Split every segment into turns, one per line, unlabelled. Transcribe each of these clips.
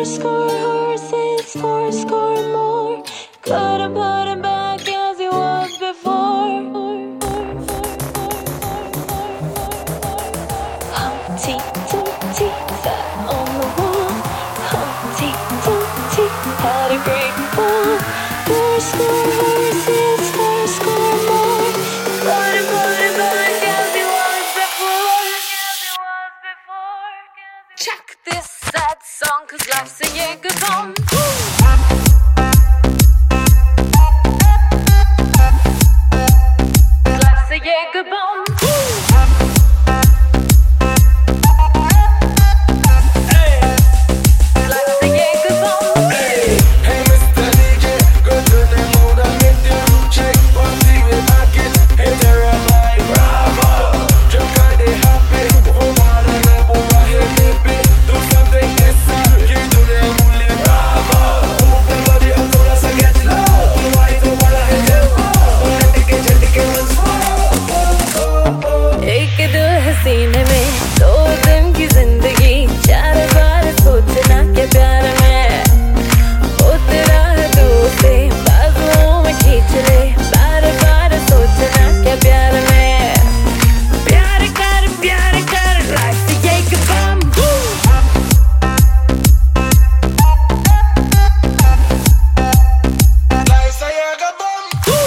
Fourscore horses, fourscore more. Couldn't put him back as he was before. Humpty Dumpty sat on the wall. Humpty Dumpty had a great fall. Fourscore horses, fourscore more. Couldn't put him back as he was before. Check this sad song, 'cause life's a Jaeger bomb. Life's a Jaeger bomb. Life's a Jaeger bomb.
Hey Mr. DJ, go to the mode and make the room check. One thing we back it, hey Jeremiah, bravo. Just cause they happy, oh man, and I'm over here nippy. Do something extra, give to them only bravo. Move the body up so let's get low. Do I do what I do? Let the ones fall.
एक दिल हसीने में दो दिन की जिंदगी, चार बार सोचना क्या प्यार में उतरा है तू से बाजुओं में खींच ले, बार बार सोचना क्या प्यार में प्यार कर लाइफ से एक बम।
Life's a Jaeger bomb.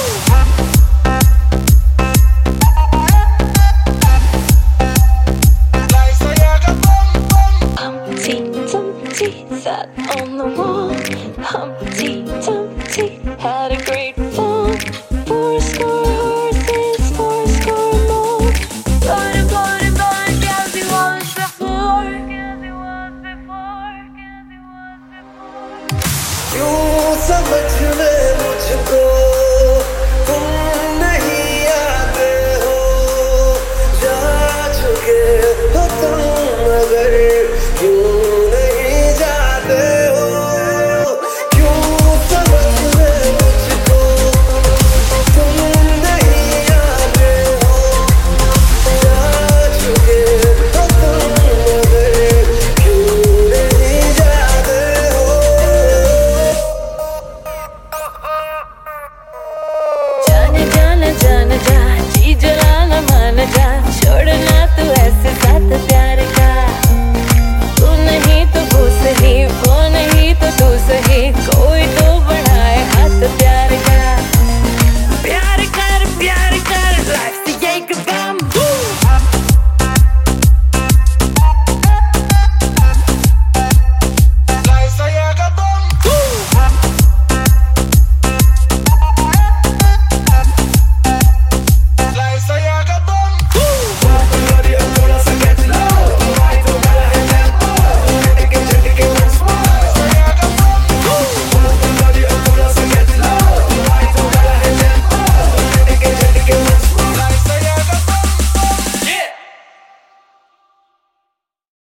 Life's a Jaeger bomb, bomb.
Humpty Dumpty sat on the wall. Humpty Dumpty had a great fall. Fourscore horses, fourscore more. Couldn't put him back as he was before.
क्यों समझ में मुझको